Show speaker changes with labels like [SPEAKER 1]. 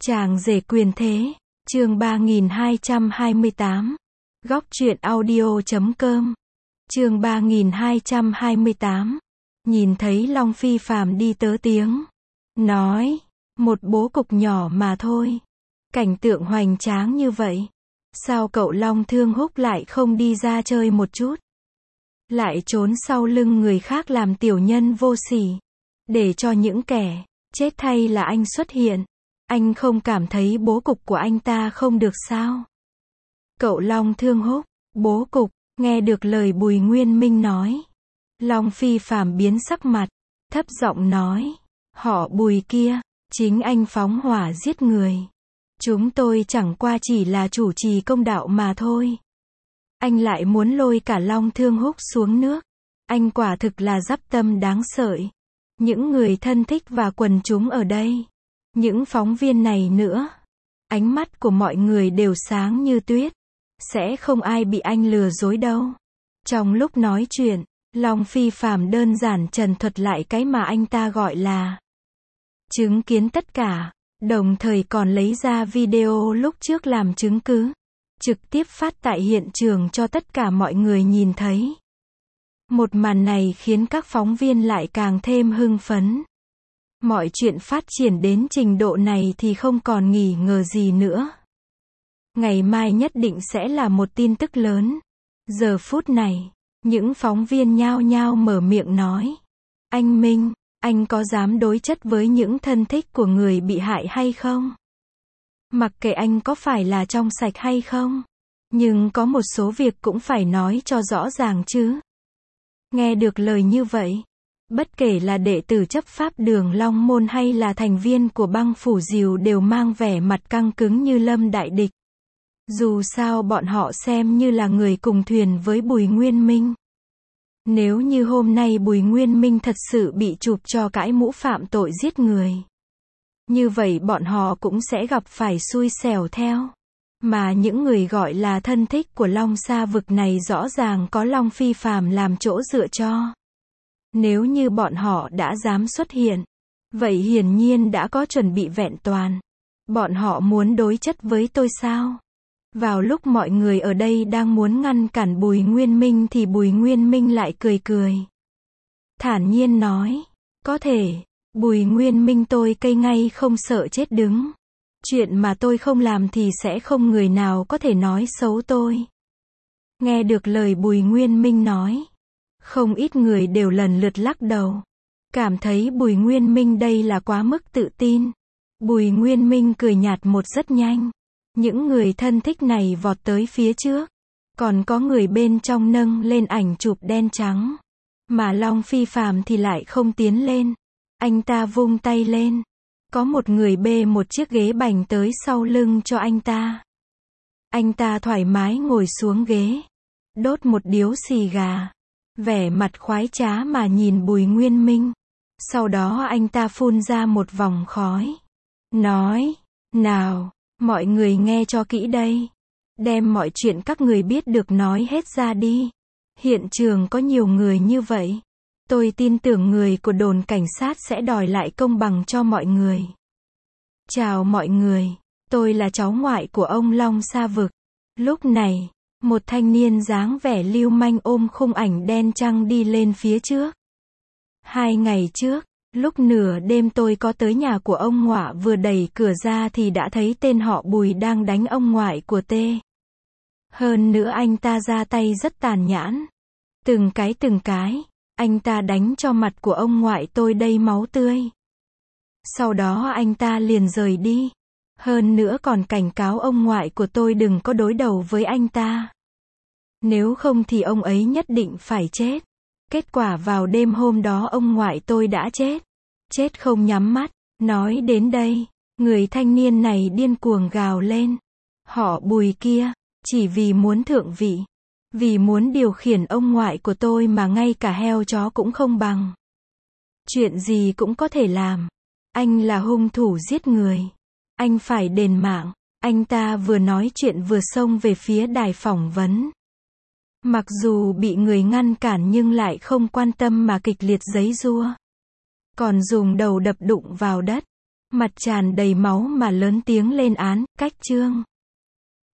[SPEAKER 1] Chàng rể quyền thế, chương 3228. Góc truyện audio.com. Chương 3228. Nhìn thấy Long Phi Phàm đi tớ tiếng. Nói, một bố cục nhỏ mà thôi. Cảnh tượng hoành tráng như vậy. Sao cậu Long Thương Húc lại không đi ra chơi một chút? Lại trốn sau lưng người khác làm tiểu nhân vô sỉ. Để cho những kẻ chết thay là anh xuất hiện. Anh không cảm thấy bố cục của anh ta không được sao? Cậu Long Thương Húc, bố cục, nghe được lời Bùi Nguyên Minh nói. Long Phi Phàm biến sắc mặt, thấp giọng nói, họ Bùi kia, chính anh phóng hỏa giết người. Chúng tôi chẳng qua chỉ là chủ trì công đạo mà thôi. Anh lại muốn lôi cả Long Thương Húc xuống nước. Anh quả thực là dắp tâm đáng sợi. Những người thân thích và quần chúng ở đây. Những phóng viên này nữa. Ánh mắt của mọi người đều sáng như tuyết. Sẽ không ai bị anh lừa dối đâu. Trong lúc nói chuyện, Long Phi Phàm đơn giản trần thuật lại cái mà anh ta gọi là chứng kiến tất cả. Đồng thời còn lấy ra video lúc trước làm chứng cứ. Trực tiếp phát tại hiện trường cho tất cả mọi người nhìn thấy. Một màn này khiến các phóng viên lại càng thêm hưng phấn. Mọi chuyện phát triển đến trình độ này thì không còn nghi ngờ gì nữa. Ngày mai nhất định sẽ là một tin tức lớn. Giờ phút này, những phóng viên nhao nhao mở miệng nói. Anh Minh, anh có dám đối chất với những thân thích của người bị hại hay không? Mặc kệ anh có phải là trong sạch hay không. Nhưng có một số việc cũng phải nói cho rõ ràng chứ. Nghe được lời như vậy. Bất kể là đệ tử chấp pháp Đường Long Môn hay là thành viên của băng phủ Diều đều mang vẻ mặt căng cứng như lâm đại địch. Dù sao bọn họ xem như là người cùng thuyền với Bùi Nguyên Minh. Nếu như hôm nay Bùi Nguyên Minh thật sự bị chụp cho cãi mũ phạm tội giết người. Như vậy bọn họ cũng sẽ gặp phải xui xẻo theo. Mà những người gọi là thân thích của Long Sa vực này rõ ràng có Long Phi Phàm làm chỗ dựa cho. Nếu như bọn họ đã dám xuất hiện, vậy hiển nhiên đã có chuẩn bị vẹn toàn. Bọn họ muốn đối chất với tôi sao? Vào lúc mọi người ở đây đang muốn ngăn cản Bùi Nguyên Minh thì Bùi Nguyên Minh lại cười cười. Thản nhiên nói, có thể, Bùi Nguyên Minh tôi cây ngay không sợ chết đứng. Chuyện mà tôi không làm thì sẽ không người nào có thể nói xấu tôi. Nghe được lời Bùi Nguyên Minh nói. Không ít người đều lần lượt lắc đầu. Cảm thấy Bùi Nguyên Minh đây là quá mức tự tin. Bùi Nguyên Minh cười nhạt một rất nhanh. Những người thân thích này vọt tới phía trước. Còn có người bên trong nâng lên ảnh chụp đen trắng. Mà Long Phi Phàm thì lại không tiến lên. Anh ta vung tay lên. Có một người bê một chiếc ghế bành tới sau lưng cho anh ta. Anh ta thoải mái ngồi xuống ghế. Đốt một điếu xì gà. Vẻ mặt khoái trá mà nhìn Bùi Nguyên Minh. Sau đó anh ta phun ra một vòng khói. Nói, nào, mọi người nghe cho kỹ đây. Đem mọi chuyện các người biết được nói hết ra đi. Hiện trường có nhiều người như vậy. Tôi tin tưởng người của đồn cảnh sát sẽ đòi lại công bằng cho mọi người. Chào mọi người, tôi là cháu ngoại của ông Long Sa vực. Lúc này, một thanh niên dáng vẻ lưu manh ôm khung ảnh đen trăng đi lên phía trước. 2 ngày trước, lúc nửa đêm tôi có tới nhà của ông ngoại vừa đẩy cửa ra thì đã thấy tên họ Bùi đang đánh ông ngoại của T. Hơn nữa anh ta ra tay rất tàn nhẫn. Từng cái, anh ta đánh cho mặt của ông ngoại tôi đầy máu tươi. Sau đó anh ta liền rời đi. Hơn nữa còn cảnh cáo ông ngoại của tôi đừng có đối đầu với anh ta. Nếu không thì ông ấy nhất định phải chết. Kết quả vào đêm hôm đó ông ngoại tôi đã chết. Chết không nhắm mắt. Nói đến đây, người thanh niên này điên cuồng gào lên. Họ Bùi kia, chỉ vì muốn thượng vị. Vì muốn điều khiển ông ngoại của tôi mà ngay cả heo chó cũng không bằng. Chuyện gì cũng có thể làm. Anh là hung thủ giết người. Anh phải đền mạng. Anh ta vừa nói chuyện vừa xông về phía đài phỏng vấn. Mặc dù bị người ngăn cản nhưng lại không quan tâm mà kịch liệt giãy giụa. Còn dùng đầu đập đụng vào đất. Mặt tràn đầy máu mà lớn tiếng lên án, cách Trương